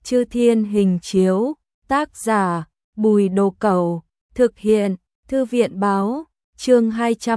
Chư Thiên Hình Chiếu, tác giả, Bùi Đồ Cẩu, thực hiện, Thư viện báo, chương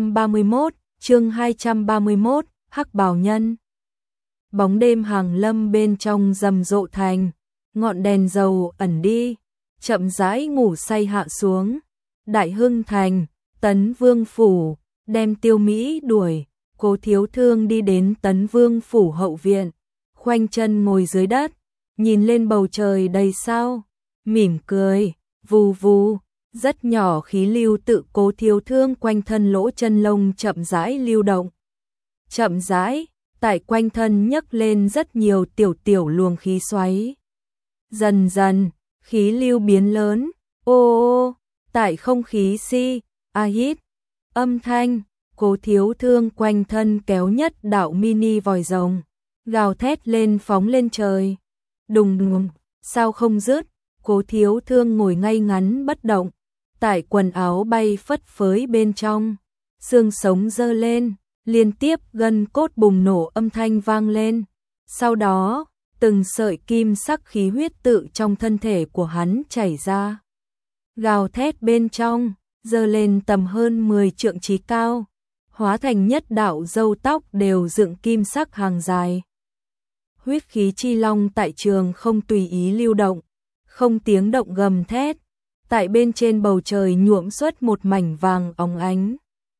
231, Hắc Bào Nhân. Bóng đêm hàng lâm bên trong rầm rộ thành, ngọn đèn dầu ẩn đi, chậm rãi ngủ say hạ xuống. Đại Hưng Thành, Tấn Vương Phủ, đem Tiêu Mỹ đuổi, Cố Thiếu Thương đi đến Tấn Vương Phủ hậu viện, khoanh chân ngồi dưới đất, nhìn lên bầu trời đầy sao, mỉm cười, vù vù, rất nhỏ khí lưu tự Cố Thiếu Thương quanh thân lỗ chân lông chậm rãi lưu động. Chậm rãi, tại quanh thân nhấc lên rất nhiều tiểu luồng khí xoáy. Dần dần, khí lưu biến lớn, ô, tại không khí hít, âm thanh, Cố Thiếu Thương quanh thân kéo nhất đạo mini vòi rồng, gào thét lên phóng lên trời. Đùng đùng, sao không dứt, Cố Thiếu Thương ngồi ngay ngắn bất động, tại quần áo bay phất phới bên trong, xương sống giơ lên, liên tiếp gân cốt bùng nổ âm thanh vang lên. Sau đó, từng sợi kim sắc khí huyết tự trong thân thể của hắn chảy ra. Gào thét bên trong, giơ lên tầm hơn 10 trượng chí cao, hóa thành nhất đạo râu tóc đều dựng kim sắc hàng dài. Huyết khí chi long tại trường không tùy ý lưu động, không tiếng động gầm thét, tại bên trên bầu trời nhuộm xuất một mảnh vàng óng ánh.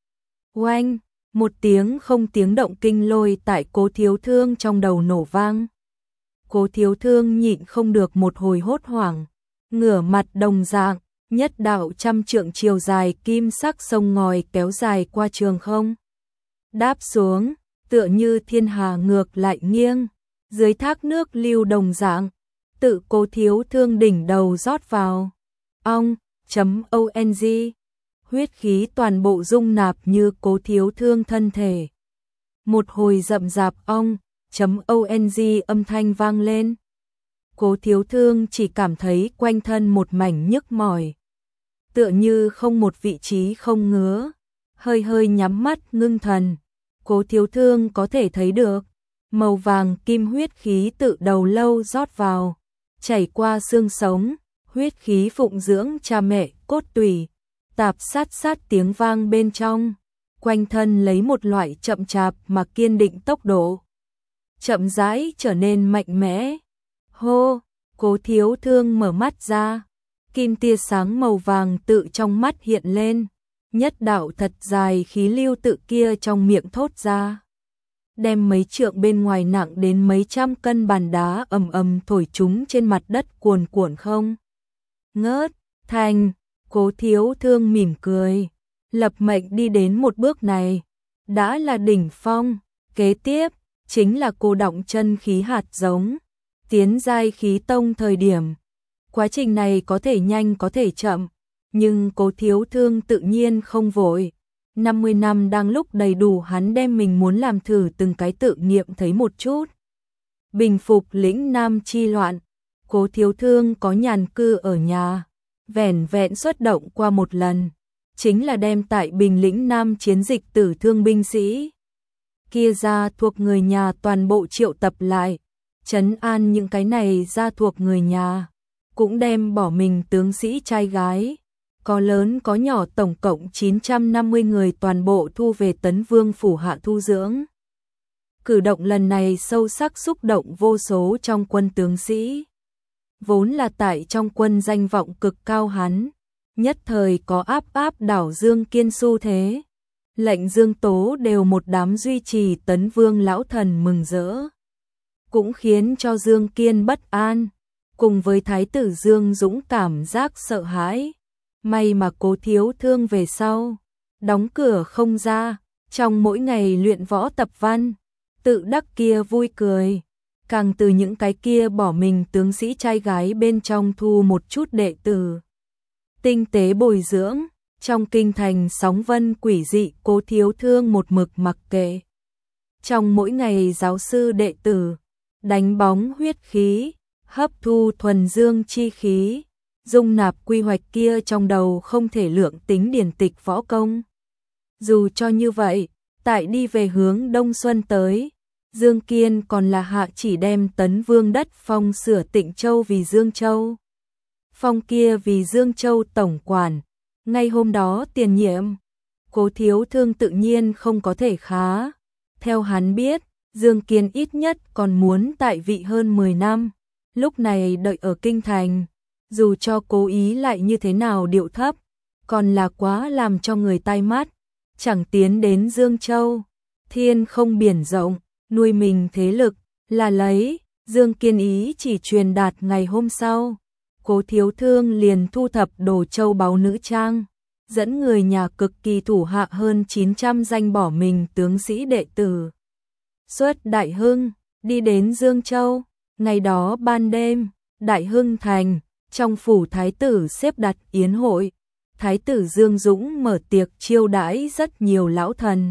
Oanh, một tiếng không tiếng động kinh lôi tại Cố Thiếu Thương trong đầu nổ vang. Cố Thiếu Thương nhịn không được một hồi hốt hoảng, ngửa mặt đồng dạng, nhất đạo trăm trượng chiều dài kim sắc sông ngòi kéo dài qua trường không. Đáp xuống, tựa như thiên hà ngược lại nghiêng, dưới thác nước lưu đồng dạng, tự Cố Thiếu Thương đỉnh đầu rót vào. Ong, .ong, huyết khí toàn bộ dung nạp như Cố Thiếu Thương thân thể. Một hồi rậm rạp ong, .ong âm thanh vang lên. Cố Thiếu Thương chỉ cảm thấy quanh thân một mảnh nhức mỏi, tựa như không một vị trí không ngứa, hơi hơi nhắm mắt ngưng thần. Cố Thiếu Thương có thể thấy được màu vàng kim huyết khí tự đầu lâu rót vào, chảy qua xương sống, huyết khí phụng dưỡng cha mẹ cốt tủy, tạp sát tiếng vang bên trong, quanh thân lấy một loại chậm chạp mà kiên định tốc độ, chậm rãi trở nên mạnh mẽ. Hô, Cố Thiếu Thương mở mắt ra, kim tia sáng màu vàng tự trong mắt hiện lên, nhất đạo thật dài khí lưu tự kia trong miệng thốt ra, đem mấy trượng bên ngoài nặng đến mấy trăm cân bàn đá ầm ầm thổi chúng trên mặt đất cuồn cuộn không ngớt. Thành, Cố Thiếu Thương mỉm cười, lập mệnh đi đến một bước này, đã là đỉnh phong, kế tiếp chính là cô động chân khí hạt giống, tiến giai khí tông thời điểm. Quá trình này có thể nhanh có thể chậm, nhưng Cố Thiếu Thương tự nhiên không vội. 50 năm đang lúc đầy đủ hắn đem mình muốn làm thử từng cái tự nghiệm thấy một chút. Bình phục lĩnh Nam chi loạn, Cố Thiếu Thương có nhàn cư ở nhà, vẻn vẹn xuất động qua một lần, chính là đem tại Bình lĩnh Nam chiến dịch tử thương binh sĩ kia ra thuộc người nhà toàn bộ triệu tập lại, trấn an những cái này ra thuộc người nhà, cũng đem bỏ mình tướng sĩ trai gái, có lớn có nhỏ tổng cộng 950 người toàn bộ thu về Tấn Vương Phủ hạ thu dưỡng. Cử động lần này sâu sắc xúc động vô số trong quân tướng sĩ. Vốn là tại trong quân danh vọng cực cao hắn, nhất thời có áp đảo Dương Kiên xu thế. Lệnh Dương Tố đều một đám duy trì Tấn Vương lão thần mừng rỡ, cũng khiến cho Dương Kiên bất an, cùng với Thái tử Dương Dũng cảm giác sợ hãi. May mà Cố Thiếu Thương về sau, đóng cửa không ra, trong mỗi ngày luyện võ tập văn, tự đắc kia vui cười, càng từ những cái kia bỏ mình tướng sĩ trai gái bên trong thu một chút đệ tử. Tinh tế bồi dưỡng, trong kinh thành sóng vân quỷ dị Cố Thiếu Thương một mực mặc kệ. Trong mỗi ngày giáo sư đệ tử, đánh bóng huyết khí, hấp thu thuần dương chi khí, dung nạp quy hoạch kia trong đầu không thể lượng tính điển tịch võ công. Dù cho như vậy, tại đi về hướng Đông Xuân tới, Dương Kiên còn là hạ chỉ đem Tấn Vương đất phong sửa Tịnh Châu vì Dương Châu. Phong kia vì Dương Châu tổng quản. Ngay hôm đó tiền nhiệm, Cố Thiếu Thương tự nhiên không có thể khá. Theo hắn biết, Dương Kiên ít nhất còn muốn tại vị hơn 10 năm. Lúc này đợi ở kinh thành, dù cho cố ý lại như thế nào điệu thấp, còn là quá làm cho người tai mắt. Chẳng tiến đến Dương Châu, thiên không biển rộng, nuôi mình thế lực, là lấy. Dương Kiên ý chỉ truyền đạt ngày hôm sau. Cố Thiếu Thương liền thu thập đồ châu báu nữ trang, dẫn người nhà cực kỳ thủ hạ hơn 900 danh bỏ mình tướng sĩ đệ tử. Xuất Đại Hưng, đi đến Dương Châu. Ngày đó ban đêm, Đại Hưng thành, trong phủ thái tử xếp đặt yến hội. Thái tử Dương Dũng mở tiệc chiêu đãi rất nhiều lão thần.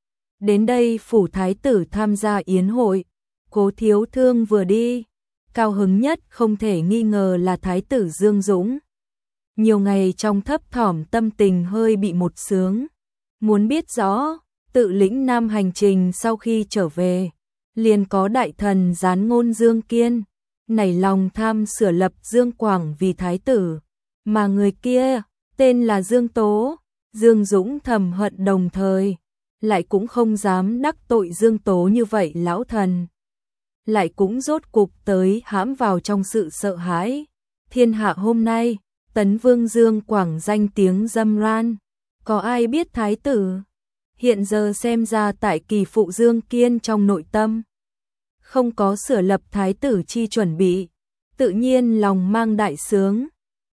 Đến đây phủ thái tử tham gia yến hội. Cố Thiếu Thương vừa đi, cao hứng nhất không thể nghi ngờ là thái tử Dương Dũng. Nhiều ngày trong thấp thỏm tâm tình hơi bị một sướng. Muốn biết rõ, tự lĩnh Nam hành trình sau khi trở về, liền có đại thần gián ngôn Dương Kiên, nảy lòng tham sửa lập Dương Quảng vì thái tử, mà người kia tên là Dương Tố. Dương Dũng thầm hận đồng thời, lại cũng không dám đắc tội Dương Tố như vậy lão thần. Lại cũng rốt cục tới hãm vào trong sự sợ hãi. Thiên hạ hôm nay, Tấn Vương Dương Quảng danh tiếng râm ran, có ai biết thái tử? Hiện giờ xem ra tại kỳ phụ Dương Kiên trong nội tâm, không có sửa lập thái tử chi chuẩn bị, tự nhiên lòng mang đại sướng.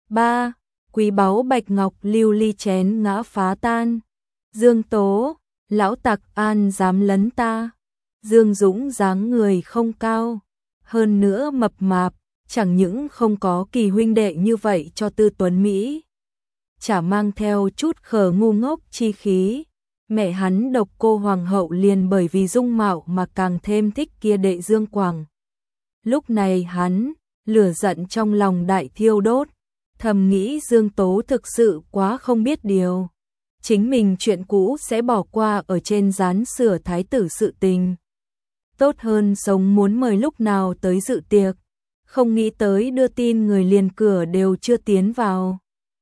3. Quý báu bạch ngọc lưu ly chén ngã phá tan. Dương Tố, lão tặc an dám lấn ta. Dương Dũng dáng người không cao, hơn nữa mập mạp, chẳng những không có Kỳ huynh đệ như vậy cho tư tuấn Mỹ, chả mang theo chút khờ ngu ngốc chi khí. Mẹ hắn Độc Cô Hoàng hậu liền bởi vì dung mạo mà càng thêm thích kia đệ Dương Quảng. Lúc này hắn, lửa giận trong lòng đại thiêu đốt, thầm nghĩ Dương Tố thực sự quá không biết điều. Chính mình chuyện cũ sẽ bỏ qua ở trên gián sửa thái tử sự tình. Tốt hơn sống muốn mời lúc nào tới dự tiệc, không nghĩ tới đưa tin người liền cửa đều chưa tiến vào.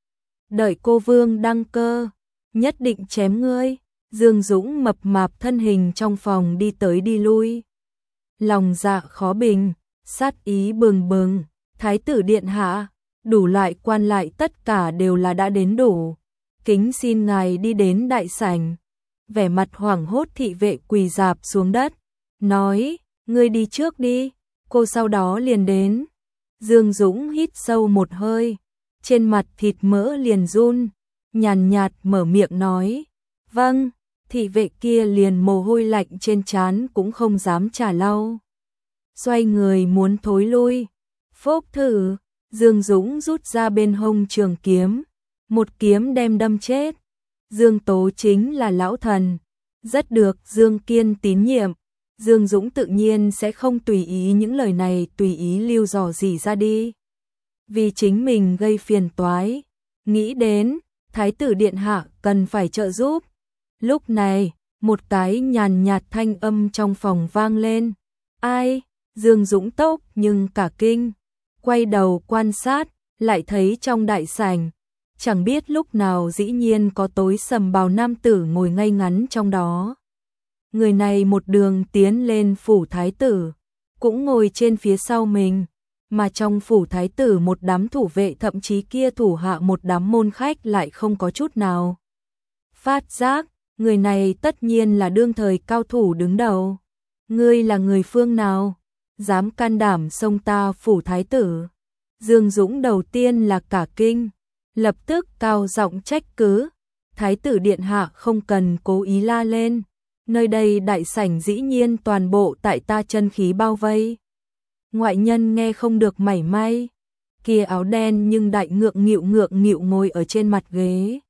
Đợi cô vương đăng cơ, nhất định chém ngươi. Dương Dũng mập mạp thân hình trong phòng đi tới đi lui. Lòng dạ khó bình, sát ý bừng bừng, thái tử điện hạ, đủ loại quan lại tất cả đều là đã đến đủ. Kính xin ngài đi đến đại sảnh. Vẻ mặt hoảng hốt thị vệ quỳ rạp xuống đất, nói, ngươi đi trước đi, cô sau đó liền đến. Dương Dũng hít sâu một hơi, trên mặt thịt mỡ liền run, nhàn nhạt mở miệng nói, vâng. Thị vệ kia liền mồ hôi lạnh trên trán cũng không dám trả lau. Xoay người muốn thối lui. Phốc thử, Dương Dũng rút ra bên hông trường kiếm, một kiếm đem đâm chết. Dương Tố chính là lão thần, rất được Dương Kiên tín nhiệm. Dương Dũng tự nhiên sẽ không tùy ý những lời này tùy ý lưu dò gì ra đi. Vì chính mình gây phiền toái, nghĩ đến thái tử điện hạ cần phải trợ giúp. Lúc này, một cái nhàn nhạt thanh âm trong phòng vang lên. Ai? Dương Dũng tốc nhưng cả kinh. Quay đầu quan sát, lại thấy trong đại sảnh, chẳng biết lúc nào dĩ nhiên có tối sầm bào nam tử ngồi ngay ngắn trong đó. Người này một đường tiến lên phủ thái tử, cũng ngồi trên phía sau mình, mà trong phủ thái tử một đám thủ vệ thậm chí kia thủ hạ một đám môn khách lại không có chút nào phát giác. Người này tất nhiên là đương thời cao thủ đứng đầu. Ngươi là người phương nào? Dám can đảm xông ta phủ thái tử? Dương Dũng đầu tiên là cả kinh, lập tức cao giọng trách cứ. Thái tử điện hạ không cần cố ý la lên. Nơi đây đại sảnh dĩ nhiên toàn bộ tại ta chân khí bao vây. Ngoại nhân nghe không được mảy may. Kia áo đen nhưng đại ngượng nghịu ngồi ở trên mặt ghế.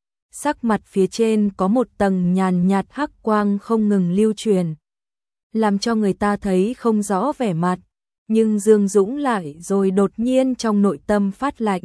Sắc mặt phía trên có một tầng nhàn nhạt hắc quang không ngừng lưu truyền, làm cho người ta thấy không rõ vẻ mặt, nhưng Dương Dũng lại rồi đột nhiên trong nội tâm phát lạnh.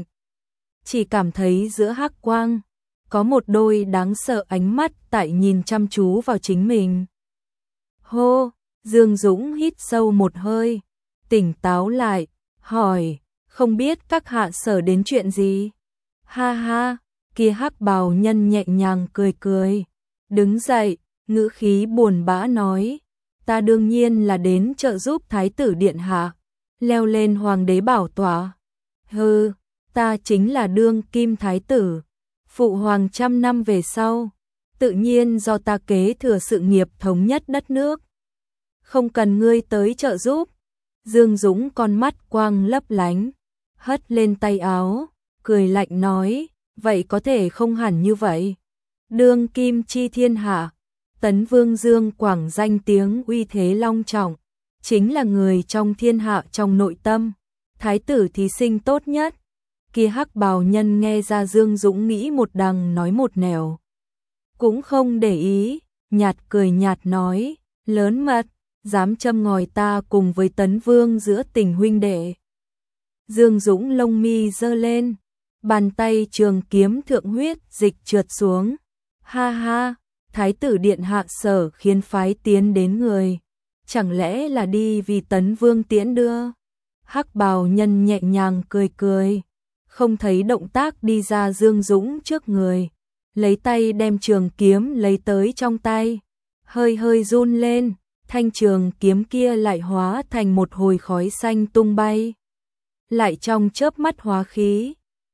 Chỉ cảm thấy giữa hắc quang, có một đôi đáng sợ ánh mắt tại nhìn chăm chú vào chính mình. Hô, Dương Dũng hít sâu một hơi, tỉnh táo lại, hỏi, không biết các hạ sở đến chuyện gì? Ha ha, kia hắc bào nhân nhẹ nhàng cười cười, đứng dậy, ngữ khí buồn bã nói, ta đương nhiên là đến trợ giúp thái tử điện hạ, leo lên hoàng đế bảo tọa. Hừ, ta chính là đương kim thái tử, phụ hoàng 100 năm về sau, tự nhiên do ta kế thừa sự nghiệp thống nhất đất nước. Không cần ngươi tới trợ giúp. Dương Dũng con mắt quang lấp lánh, hất lên tay áo, cười lạnh nói, vậy có thể không hẳn như vậy. Đương kim chi thiên hạ, Tấn Vương Dương Quảng danh tiếng uy thế long trọng, chính là người trong thiên hạ trong nội tâm, thái tử thí sinh tốt nhất. Kia hắc bào nhân nghe ra Dương Dũng nghĩ một đằng nói một nẻo, cũng không để ý, nhạt cười nhạt nói, lớn mật, dám châm ngòi ta cùng với Tấn Vương giữa tình huynh đệ. Dương Dũng lông mi giơ lên, bàn tay trường kiếm thượng huyết dịch trượt xuống. Ha ha, thái tử điện hạ sở khiến phái tiến đến người, chẳng lẽ là đi vì Tấn Vương tiễn đưa? Hắc bào nhân nhẹ nhàng cười cười, không thấy động tác đi ra Dương Dũng trước người, lấy tay đem trường kiếm lấy tới trong tay, hơi hơi run lên, thanh trường kiếm kia lại hóa thành một hồi khói xanh tung bay, lại trong chớp mắt hóa khí.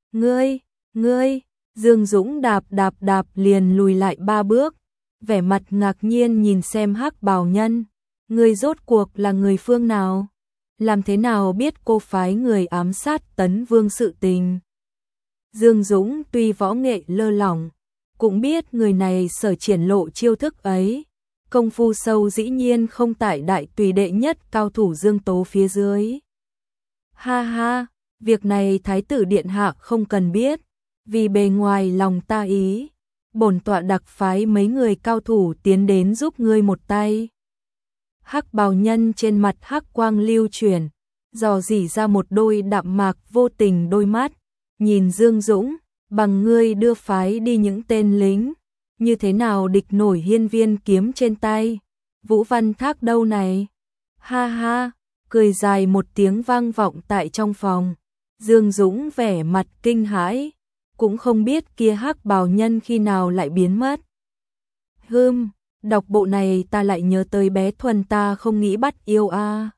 Ngươi, Dương Dũng đạp liền lùi lại 3 bước, vẻ mặt ngạc nhiên nhìn xem hắc bào nhân, ngươi rốt cuộc là người phương nào? Làm thế nào biết cô phái người ám sát Tấn Vương sự tình? Dương Dũng tuy võ nghệ lơ lỏng, cũng biết người này sở triển lộ chiêu thức ấy, công phu sâu dĩ nhiên không tại đại tùy đệ nhất cao thủ Dương Tố phía dưới. Ha ha, việc này thái tử điện hạ không cần biết, vì bề ngoài lòng ta ý, bổn tọa đặc phái mấy người cao thủ tiến đến giúp ngươi một tay. Hắc bào nhân trên mặt hắc quang lưu chuyển, dò dỉ ra một đôi đạm mạc vô tình đôi mắt, nhìn Dương Dũng, bằng ngươi đưa phái đi những tên lính, như thế nào địch nổi hiên viên kiếm trên tay, Vũ Văn Thác đâu này? Ha ha, cười dài một tiếng vang vọng tại trong phòng, Dương Dũng vẻ mặt kinh hãi, cũng không biết kia hắc bào nhân khi nào lại biến mất. Đọc bộ này ta lại nhớ tới bé Thuần ta không nghĩ bắt yêu a.